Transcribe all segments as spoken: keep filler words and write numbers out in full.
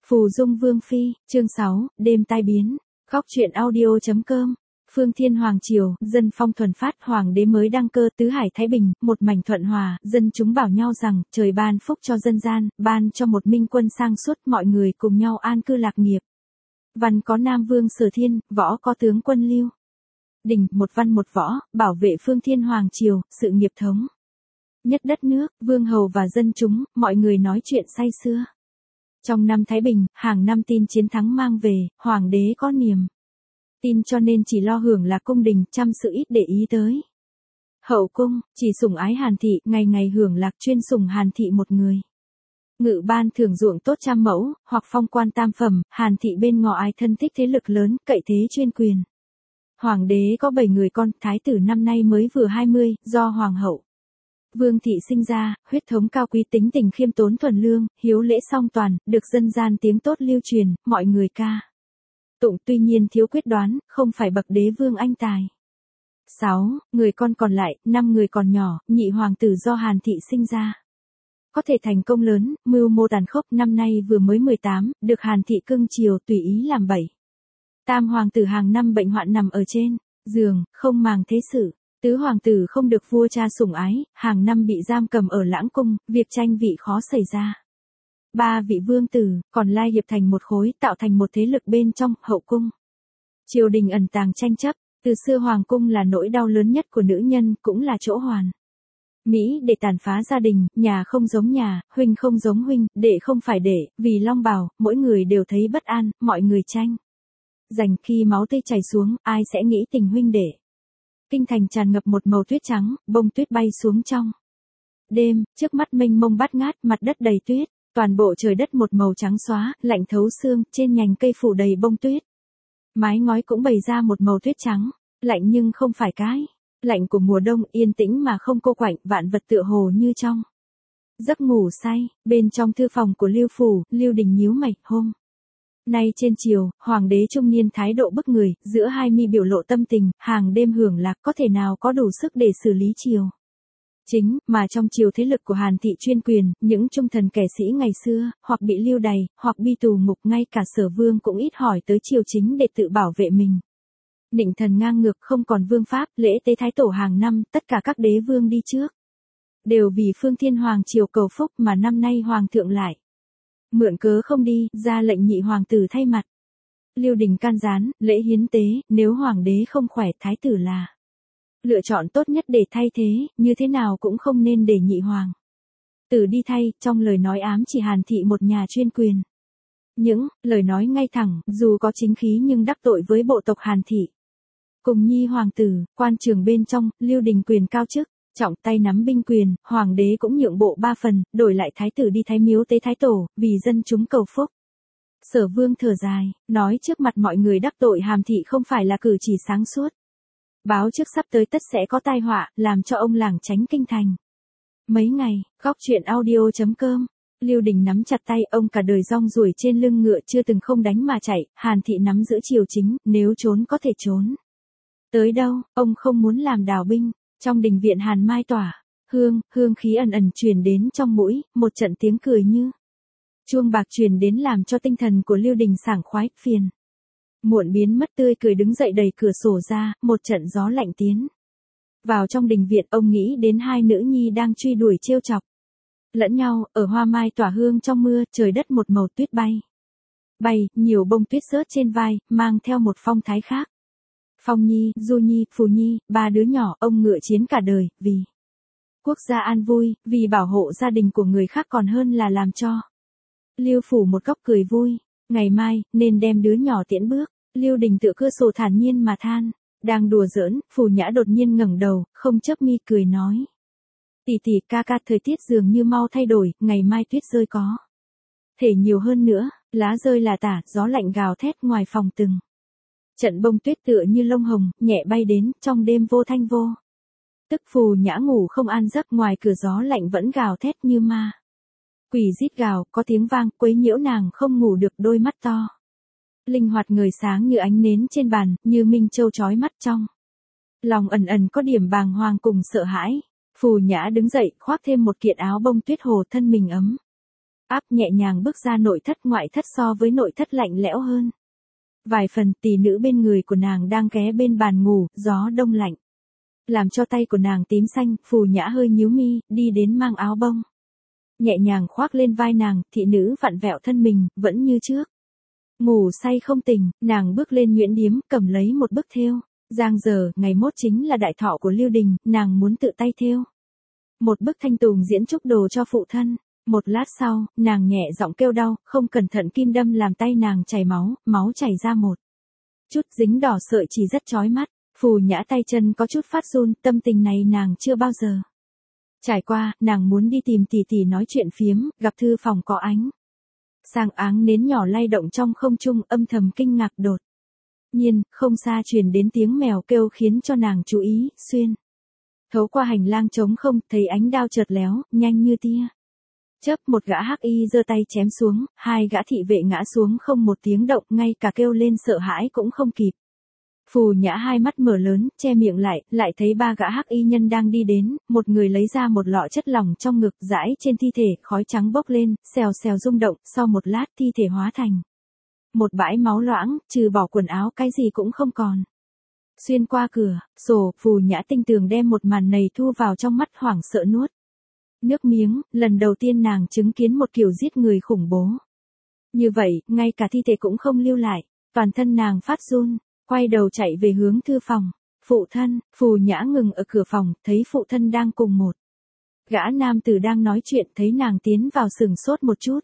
Phù Dung Vương Phi, chương sáu, đêm tai biến. Góc truyện audio.com. Phương Thiên Hoàng Triều, dân phong thuần phát, hoàng đế mới đăng cơ, tứ hải thái bình, một mảnh thuận hòa, dân chúng bảo nhau rằng, trời ban phúc cho dân gian, ban cho một minh quân sang suốt, mọi người cùng nhau an cư lạc nghiệp. Văn có Nam Vương Sở Thiên, võ có tướng quân Lưu Đình, một văn một võ, bảo vệ Phương Thiên Hoàng Triều, sự nghiệp thống nhất đất nước, vương hầu và dân chúng, mọi người nói chuyện say sưa. Trong năm Thái Bình, hàng năm tin chiến thắng mang về, hoàng đế có niềm tin cho nên chỉ lo hưởng là cung đình, chăm sự ít để ý tới hậu cung, chỉ sủng ái Hàn thị, ngày ngày hưởng lạc, chuyên sủng Hàn thị một người. Ngự ban thưởng ruộng tốt trăm mẫu, hoặc phong quan tam phẩm, Hàn thị bên ngọ ái thân thích thế lực lớn, cậy thế chuyên quyền. Hoàng đế có bảy người con, thái tử năm nay mới vừa hai mươi, do hoàng hậu Vương thị sinh ra, huyết thống cao quý, tính tình khiêm tốn thuần lương, hiếu lễ song toàn, được dân gian tiếng tốt lưu truyền, mọi người ca tụng, tuy nhiên thiếu quyết đoán, không phải bậc đế vương anh tài. sáu. Người con còn lại, năm người còn nhỏ, nhị hoàng tử do Hàn thị sinh ra. Có thể thành công lớn, mưu mô tàn khốc, năm nay vừa mới mười tám, được Hàn thị cưng chiều tùy ý làm bậy. Tam hoàng tử hàng năm bệnh hoạn nằm ở trên giường, không màng thế sự. Tứ hoàng tử không được vua cha sủng ái, hàng năm bị giam cầm ở lãng cung, việc tranh vị khó xảy ra. Ba vị vương tử, còn lai hiệp thành một khối, tạo thành một thế lực bên trong hậu cung. Triều đình ẩn tàng tranh chấp, từ xưa hoàng cung là nỗi đau lớn nhất của nữ nhân, cũng là chỗ hoàn mỹ để tàn phá gia đình, nhà không giống nhà, huynh không giống huynh, đệ không phải đệ, vì long bào, mỗi người đều thấy bất an, mọi người tranh giành, khi máu tươi chảy xuống, ai sẽ nghĩ tình huynh đệ. Kinh thành tràn ngập một màu tuyết trắng, bông tuyết bay xuống trong đêm, trước mắt mênh mông bát ngát, mặt đất đầy tuyết, toàn bộ trời đất một màu trắng xóa, lạnh thấu xương, trên nhành cây phủ đầy bông tuyết. Mái ngói cũng bày ra một màu tuyết trắng, lạnh nhưng không phải cái lạnh của mùa đông, yên tĩnh mà không cô quạnh, vạn vật tựa hồ như trong giấc ngủ say. Bên trong thư phòng của Lưu phủ, Lưu Đình nhíu mày, hôm nay trên triều, hoàng đế trung niên thái độ bức người, giữa hai mi biểu lộ tâm tình, hàng đêm hưởng lạc, có thể nào có đủ sức để xử lý triều chính, mà trong triều thế lực của Hàn thị chuyên quyền, những trung thần kẻ sĩ ngày xưa, hoặc bị lưu đày, hoặc bi tù ngục, ngay cả Sở Vương cũng ít hỏi tới triều chính để tự bảo vệ mình. Nịnh thần ngang ngược, không còn vương pháp, lễ tế thái tổ hàng năm, tất cả các đế vương đi trước đều vì Phương Thiên Hoàng triều cầu phúc, mà năm nay hoàng thượng lại mượn cớ không đi, ra lệnh nhị hoàng tử thay mặt. Lưu Đình can gián, lễ hiến tế, nếu hoàng đế không khỏe, thái tử là lựa chọn tốt nhất để thay thế, như thế nào cũng không nên để nhị hoàng tử đi thay. Trong lời nói ám chỉ Hàn thị một nhà chuyên quyền. Những lời nói ngay thẳng, dù có chính khí nhưng đắc tội với bộ tộc Hàn thị. Cùng nhi hoàng tử, quan trường bên trong, Lưu Đình quyền cao chức, trọng tay nắm binh quyền, hoàng đế cũng nhượng bộ ba phần, đổi lại thái tử đi thái miếu tế thái tổ, vì dân chúng cầu phúc. Sở Vương thở dài, nói trước mặt mọi người đắc tội Hàn thị không phải là cử chỉ sáng suốt. Báo trước sắp tới tất sẽ có tai họa, làm cho ông làng tránh kinh thành. Mấy ngày, góc truyện audio.com. Lưu Đình nắm chặt tay, ông cả đời rong ruổi trên lưng ngựa, chưa từng không đánh mà chạy, Hàn thị nắm giữ triều chính, nếu trốn có thể trốn tới đâu, ông không muốn làm đào binh. Trong đình viện Hàn Mai tỏa hương, hương khí ẩn ẩn truyền đến trong mũi, một trận tiếng cười như chuông bạc truyền đến làm cho tinh thần của Lưu Đình sảng khoái, phiền muộn biến mất, tươi cười đứng dậy đẩy cửa sổ ra, một trận gió lạnh tiến vào trong đình viện. Ông nghĩ đến hai nữ nhi đang truy đuổi trêu chọc lẫn nhau, ở hoa mai tỏa hương trong mưa, trời đất một màu tuyết bay bay, nhiều bông tuyết rớt trên vai, mang theo một phong thái khác. Phong Nhi, Du Nhi, Phù Nhi, ba đứa nhỏ, ông ngựa chiến cả đời, vì quốc gia an vui, vì bảo hộ gia đình của người khác còn hơn là làm cho Lưu phủ một góc cười vui. Ngày mai, nên đem đứa nhỏ tiễn bước. Lưu Đình tựa cửa sổ thản nhiên mà than. Đang đùa giỡn, Phù Nhã đột nhiên ngẩng đầu, không chớp mi, cười nói: tỷ tỷ, ca ca, thời tiết dường như mau thay đổi, ngày mai tuyết rơi có thể nhiều hơn nữa, lá rơi là tả, gió lạnh gào thét ngoài phòng từng trận bông tuyết tựa như lông hồng, nhẹ bay đến, trong đêm vô thanh vô tức. Phù Nhã ngủ không an giấc, ngoài cửa gió lạnh vẫn gào thét như ma quỷ rít gào, có tiếng vang, quấy nhiễu nàng không ngủ được. Đôi mắt to linh hoạt ngời sáng như ánh nến trên bàn, như minh châu chói mắt, trong lòng ẩn ẩn có điểm bàng hoàng cùng sợ hãi. Phù Nhã đứng dậy, khoác thêm một kiện áo bông tuyết hồ, thân mình ấm áp nhẹ nhàng bước ra nội thất, ngoại thất so với nội thất lạnh lẽo hơn. Vài phần tỷ nữ bên người của nàng đang ghé bên bàn ngủ, gió đông lạnh. Làm cho tay của nàng tím xanh, Phù Nhã hơi nhíu mi, đi đến mang áo bông. Nhẹ nhàng khoác lên vai nàng, thị nữ vặn vẹo thân mình, vẫn như trước. Ngủ say không tỉnh, nàng bước lên nhuyễn điếm, cầm lấy một bức thêu. Giang giờ, ngày mốt chính là đại thọ của Lưu Đình, nàng muốn tự tay thêu. Một bức thanh tùng diễn chúc đồ cho phụ thân. Một lát sau, nàng nhẹ giọng kêu đau, không cẩn thận kim đâm làm tay nàng chảy máu, máu chảy ra một chút dính đỏ sợi chỉ rất chói mắt. Phù Nhã tay chân có chút phát run, tâm tình này nàng chưa bao giờ trải qua. Nàng muốn đi tìm tỷ tỷ nói chuyện phiếm, gặp thư phòng có ánh sáng áng nến nhỏ lay động trong không trung, âm thầm kinh ngạc. Đột nhiên, không xa truyền đến tiếng mèo kêu khiến cho nàng chú ý, xuyên thấu qua hành lang trống không, thấy ánh đao chợt léo, nhanh như tia chớp, một gã hắc y giơ tay chém xuống, hai gã thị vệ ngã xuống không một tiếng động, ngay cả kêu lên sợ hãi cũng không kịp. Phù Nhã hai mắt mở lớn, che miệng lại, lại thấy ba gã hắc y nhân đang đi đến, một người lấy ra một lọ chất lỏng trong ngực, rải trên thi thể, khói trắng bốc lên, xèo xèo rung động, sau một lát thi thể hóa thành một bãi máu loãng, trừ bỏ quần áo cái gì cũng không còn. Xuyên qua cửa sổ, Phù Nhã tinh tường đem một màn này thu vào trong mắt, hoảng sợ nuốt nước miếng, lần đầu tiên nàng chứng kiến một kiểu giết người khủng bố. Như vậy, ngay cả thi thể cũng không lưu lại, toàn thân nàng phát run, quay đầu chạy về hướng thư phòng. Phụ thân, Phù Nhã ngừng ở cửa phòng, thấy phụ thân đang cùng một gã nam tử đang nói chuyện, thấy nàng tiến vào sừng sốt một chút.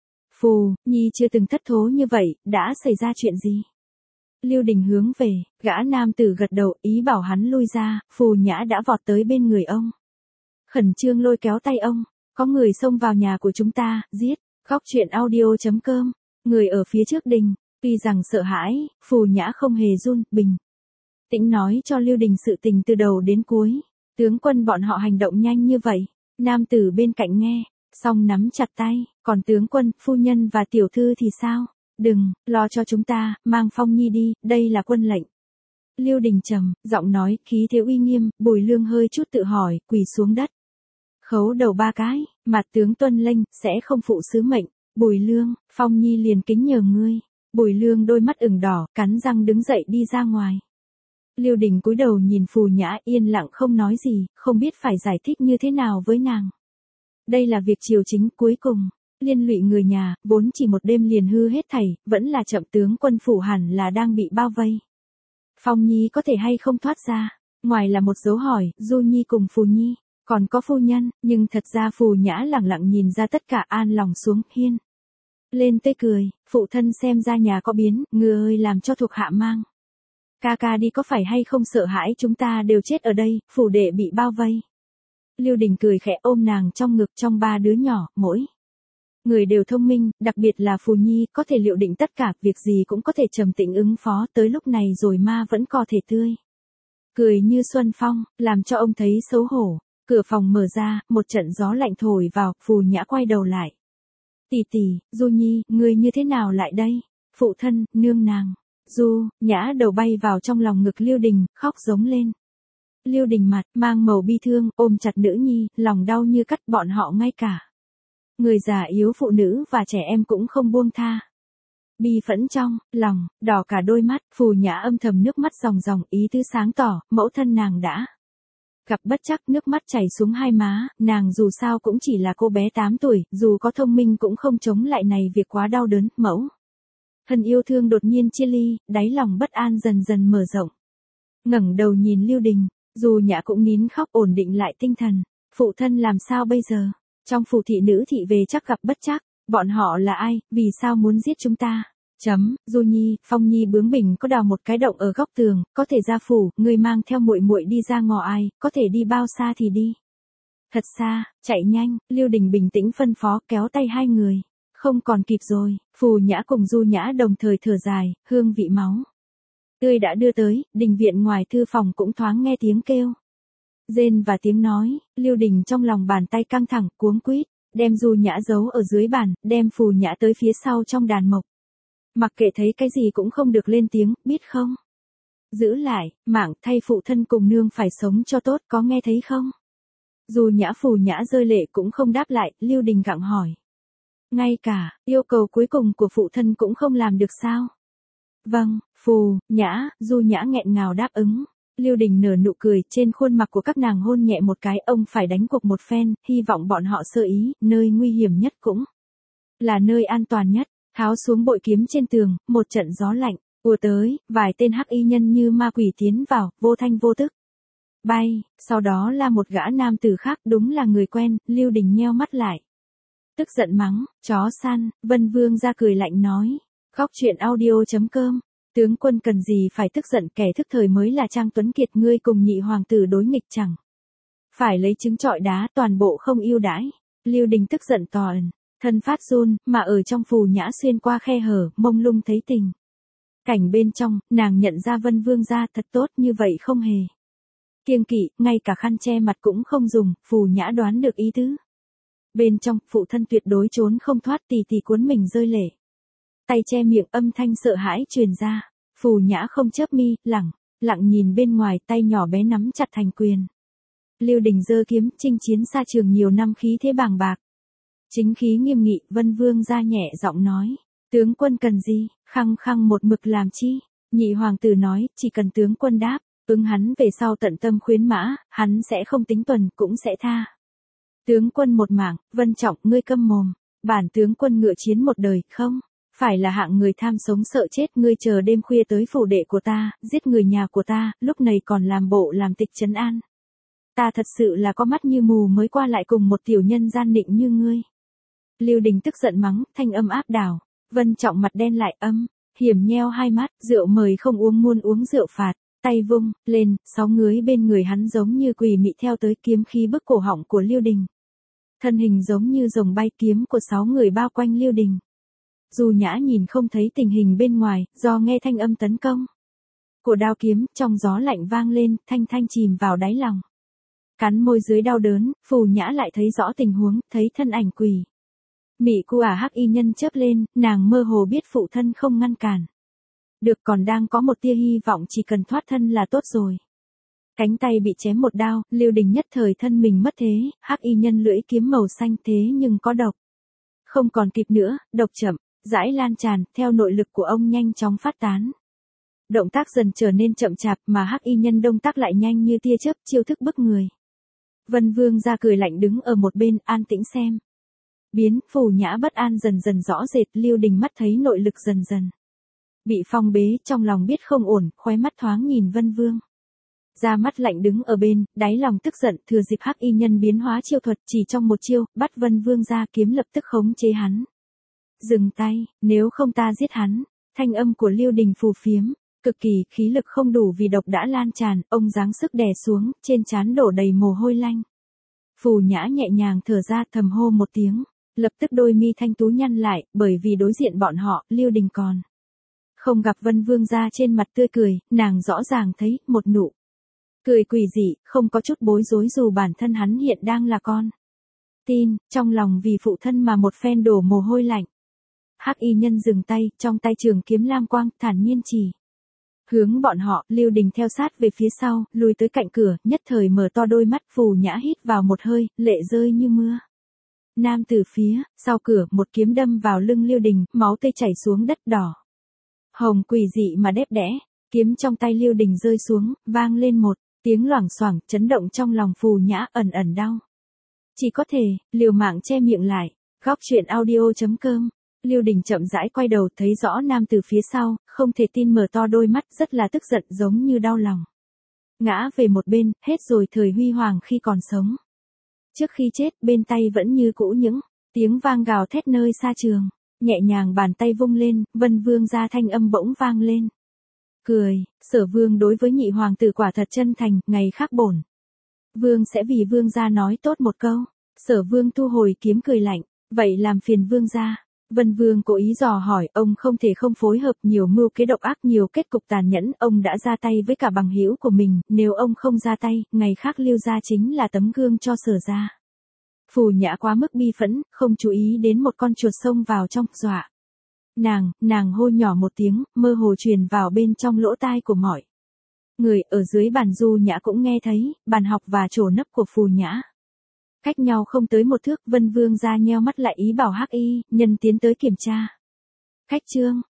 Phù Nhi chưa từng thất thố như vậy, đã xảy ra chuyện gì? Lưu Đình hướng về, gã nam tử gật đầu, ý bảo hắn lui ra. Phù Nhã đã vọt tới bên người ông, khẩn trương lôi kéo tay ông. Có người xông vào nhà của chúng ta, giết. Khóc chuyện audio chấm com. Người ở phía trước đình, tuy rằng sợ hãi, Phù Nhã không hề run, bình tĩnh nói cho Lưu Đình sự tình từ đầu đến cuối. Tướng quân bọn họ hành động nhanh như vậy. Nam tử bên cạnh nghe, xong nắm chặt tay. Còn tướng quân, phu nhân và tiểu thư thì sao? Đừng lo cho chúng ta, mang Phong Nhi đi, đây là quân lệnh. Lưu Đình trầm giọng nói, khí thế uy nghiêm. Bùi Lương hơi chút tự hỏi, quỳ xuống đất, khấu đầu ba cái. Mặt tướng tuân lệnh, sẽ không phụ sứ mệnh. Bùi Lương, Phong Nhi liền kính nhờ ngươi. Bùi Lương đôi mắt ửng đỏ, cắn răng đứng dậy đi ra ngoài. Lưu Đình cúi đầu nhìn Phù Nhã, yên lặng không nói gì, không biết phải giải thích như thế nào với nàng. Đây là việc triều chính, cuối cùng liên lụy người nhà, vốn chỉ một đêm liền hư hết thảy, vẫn là chậm. Tướng quân phủ hẳn là đang bị bao vây. Phong Nhi có thể hay không thoát ra? Ngoài là một dấu hỏi, Du Nhi cùng Phù Nhi, còn có phu nhân, nhưng thật ra Phù Nhã lẳng lặng nhìn ra tất cả, an lòng xuống, hiên lên tươi cười. Phụ thân xem ra nhà có biến, ngừa ơi làm cho thuộc hạ mang ca ca đi, có phải hay không sợ hãi chúng ta đều chết ở đây, phủ đệ bị bao vây. Lưu Đình cười khẽ ôm nàng trong ngực. Trong ba đứa nhỏ, mỗi người đều thông minh, đặc biệt là Phù Nhi, có thể liệu định tất cả, việc gì cũng có thể trầm tĩnh ứng phó, tới lúc này rồi ma vẫn có thể tươi cười như xuân phong, làm cho ông thấy xấu hổ. Cửa phòng mở ra, một trận gió lạnh thổi vào. Phù Nhã quay đầu lại. Tỷ tỷ, Du Nhi, ngươi như thế nào lại đây? Phụ thân, nương nàng. Du Nhã đầu bay vào trong lòng ngực Lưu Đình, khóc giống lên. Lưu Đình mặt mang màu bi thương, ôm chặt nữ nhi, lòng đau như cắt. Bọn họ ngay cả người già yếu, phụ nữ và trẻ em cũng không buông tha. Bi phẫn trong lòng, đỏ cả đôi mắt. Phù Nhã âm thầm nước mắt ròng ròng, ý tứ sáng tỏ, mẫu thân nàng đã gặp bất trắc. Nước mắt chảy xuống hai má, nàng dù sao cũng chỉ là cô bé tám tuổi, dù có thông minh cũng không chống lại này việc quá đau đớn. Mẫu thân yêu thương đột nhiên chia ly, đáy lòng bất an dần dần mở rộng. Ngẩng đầu nhìn Lưu Đình, dù Nhã cũng nín khóc, ổn định lại tinh thần. Phụ thân làm sao bây giờ? Trong phủ thị nữ thị về chắc gặp bất trắc. Bọn họ là ai, vì sao muốn giết chúng ta? Chấm, Du Nhi, Phong Nhi bướng bỉnh có đào một cái động ở góc tường, có thể ra phủ, ngươi mang theo muội muội đi ra ngõ ai, có thể đi bao xa thì đi. Thật xa, chạy nhanh. Lưu Đình bình tĩnh phân phó, kéo tay hai người. Không còn kịp rồi. Phù Nhã cùng Du Nhã đồng thời thở dài, hương vị máu tươi đã đưa tới. Đình viện ngoài thư phòng cũng thoáng nghe tiếng kêu rên và tiếng nói. Lưu Đình trong lòng bàn tay căng thẳng, cuống quýt đem Du Nhã giấu ở dưới bàn, đem Phù Nhã tới phía sau trong đàn mộc. Mặc kệ thấy cái gì cũng không được lên tiếng, biết không? Giữ lại mạng, thay phụ thân cùng nương phải sống cho tốt, có nghe thấy không? Du Nhã Phù Nhã rơi lệ cũng không đáp lại. Lưu Đình gặng hỏi. Ngay cả, yêu cầu cuối cùng của phụ thân cũng không làm được sao? Vâng, Phù, Nhã, Du Nhã nghẹn ngào đáp ứng. Lưu Đình nở nụ cười, trên khuôn mặt của các nàng hôn nhẹ một cái, ông phải đánh cuộc một phen, hy vọng bọn họ sơ ý, nơi nguy hiểm nhất cũng là nơi an toàn nhất. Tháo xuống bội kiếm trên tường, một trận gió lạnh ùa tới, vài tên hắc y nhân như ma quỷ tiến vào, vô thanh vô tức. Bay, sau đó là một gã nam tử khác, đúng là người quen. Lưu Đình nheo mắt lại, tức giận mắng, chó săn. Vân Vương ra cười lạnh nói, góc truyện audio chấm com, tướng quân cần gì phải tức giận, kẻ thức thời mới là Trang Tuấn Kiệt, ngươi cùng nhị hoàng tử đối nghịch chẳng phải lấy trứng trọi đá, toàn bộ không yêu đãi. Lưu Đình tức giận tòn, thân phát run, mà ở trong Phù Nhã xuyên qua khe hở, mông lung thấy tình cảnh bên trong, nàng nhận ra Vân Vương gia thật tốt như vậy, không hề kiêng kỵ, ngay cả khăn che mặt cũng không dùng. Phù Nhã đoán được ý tứ bên trong, phụ thân tuyệt đối trốn không thoát, tì tì cuốn mình rơi lệ. Tay che miệng, âm thanh sợ hãi truyền ra. Phù Nhã không chớp mi, lẳng lặng nhìn bên ngoài, tay nhỏ bé nắm chặt thành quyền. Lưu Đình giơ kiếm, chinh chiến xa trường nhiều năm, khí thế bàng bạc, chính khí nghiêm nghị. Vân Vương ra nhẹ giọng nói, tướng quân cần gì, khăng khăng một mực làm chi? Nhị hoàng tử nói, chỉ cần tướng quân đáp ứng hắn về sau tận tâm khuyến mã, hắn sẽ không tính tuần, cũng sẽ tha tướng quân một mạng. Vân Trọng, ngươi câm mồm, bản tướng quân ngựa chiến một đời, không phải là hạng người tham sống sợ chết. Ngươi chờ đêm khuya tới phủ đệ của ta, giết người nhà của ta, lúc này còn làm bộ làm tịch trấn an. Ta thật sự là có mắt như mù mới qua lại cùng một tiểu nhân gian nịnh như ngươi. Lưu Đình tức giận mắng, thanh âm áp đảo. Vân Trọng mặt đen lại, âm hiểm nheo hai mắt, rượu mời không uống muôn uống rượu phạt. Tay vung lên, sáu ngưới bên người hắn giống như quỷ mị theo tới, kiếm khí bức cổ họng của Lưu Đình. Thân hình giống như rồng bay, kiếm của sáu người bao quanh Lưu Đình. Du Nhã nhìn không thấy tình hình bên ngoài, do nghe thanh âm tấn công của đao kiếm, trong gió lạnh vang lên, thanh thanh chìm vào đáy lòng. Cắn môi dưới đau đớn, Phù Nhã lại thấy rõ tình huống, thấy thân ảnh quỷ mị cu ả hắc y nhân chớp lên, nàng mơ hồ biết phụ thân không ngăn cản được, còn đang có một tia hy vọng, chỉ cần thoát thân là tốt rồi. Cánh tay bị chém một đao, Lưu Đình nhất thời thân mình mất thế, hắc y nhân lưỡi kiếm màu xanh thế nhưng có độc. Không còn kịp nữa, độc chậm rãi lan tràn, theo nội lực của ông nhanh chóng phát tán. Động tác dần trở nên chậm chạp, mà hắc y nhân động tác lại nhanh như tia chớp, chiêu thức bức người. Vân Vương ra cười lạnh đứng ở một bên, an tĩnh xem biến. Phù Nhã bất an dần dần rõ rệt, Lưu Đình mắt thấy nội lực dần dần bị phong bế, trong lòng biết không ổn, khóe mắt thoáng nhìn Vân Vương ra mắt lạnh đứng ở bên, đáy lòng tức giận, thừa dịp hắc y nhân biến hóa chiêu thuật, chỉ trong một chiêu, bắt Vân Vương ra, kiếm lập tức khống chế hắn. Dừng tay, nếu không ta giết hắn. Thanh âm của Lưu Đình phù phiếm cực kỳ, khí lực không đủ vì độc đã lan tràn, ông giáng sức đè xuống, trên trán đổ đầy mồ hôi lanh. Phù Nhã nhẹ nhàng thở ra, thầm hô một tiếng, lập tức đôi mi thanh tú nhăn lại, bởi vì đối diện bọn họ, Lưu Đình còn không gặp Vân Vương ra trên mặt tươi cười, nàng rõ ràng thấy một nụ cười quỷ dị, không có chút bối rối, dù bản thân hắn hiện đang là con tin, trong lòng vì phụ thân mà một phen đổ mồ hôi lạnh. Hắc y nhân dừng tay, trong tay trường kiếm lam quang, thản nhiên chỉ hướng bọn họ. Lưu Đình theo sát về phía sau, lùi tới cạnh cửa, nhất thời mở to đôi mắt. Phù Nhã hít vào một hơi, lệ rơi như mưa. Nam từ phía sau cửa, một kiếm đâm vào lưng Lưu Đình, máu tươi chảy xuống đất đỏ hồng quỷ dị mà đẹp đẽ. Kiếm trong tay Lưu Đình rơi xuống, vang lên một tiếng loảng xoảng, chấn động trong lòng Phù Nhã, ẩn ẩn đau. Chỉ có thể liều mạng che miệng lại. Góc truyện audio chấm com. Lưu Đình chậm rãi quay đầu, thấy rõ nam từ phía sau, không thể tin mở to đôi mắt, rất là tức giận, giống như đau lòng. Ngã về một bên, hết rồi thời huy hoàng khi còn sống. Trước khi chết, bên tay vẫn như cũ những tiếng vang gào thét nơi xa trường. Nhẹ nhàng bàn tay vung lên, Vân Vương ra thanh âm bỗng vang lên. Cười, Sở Vương đối với nhị hoàng tử quả thật chân thành, ngày khác bổn Vương sẽ vì Vương gia nói tốt một câu. Sở Vương thu hồi kiếm cười lạnh, vậy làm phiền Vương gia. Vân Vương cố ý dò hỏi, ông không thể không phối hợp, nhiều mưu kế độc ác, nhiều kết cục tàn nhẫn, ông đã ra tay với cả bằng hữu của mình, nếu ông không ra tay, ngày khác Lưu gia chính là tấm gương cho Sở gia. Phù Nhã quá mức bi phẫn, không chú ý đến một con chuột xông vào trong, dọa nàng, nàng hô nhỏ một tiếng, mơ hồ truyền vào bên trong lỗ tai của mọi người. Ở dưới bàn Du Nhã cũng nghe thấy, bàn học và chỗ nấp của Phù Nhã Cách nhau không tới một thước, Vân Vương ra nheo mắt lại ý bảo Hắc Y nhân tiến tới kiểm tra. Khách trương,